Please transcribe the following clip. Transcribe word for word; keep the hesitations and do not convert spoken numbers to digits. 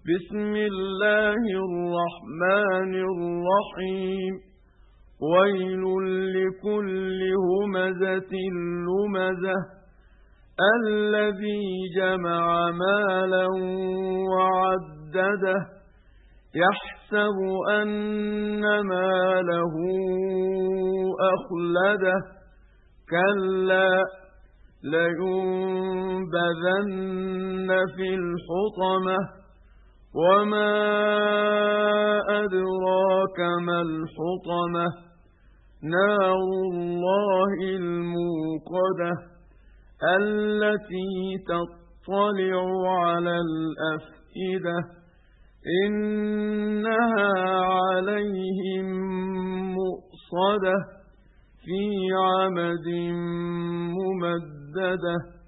بسم الله الرحمن الرحيم ويل لكل همزة لمزة الذي جمع مالا وعدده يحسب أن ماله أخلده كلا لينبذن في الحطمة وما أدراك ما الحطمة نار الله الموقدة التي تطلع على الأفئدة إنها عليهم مؤصدة في عمد ممددة.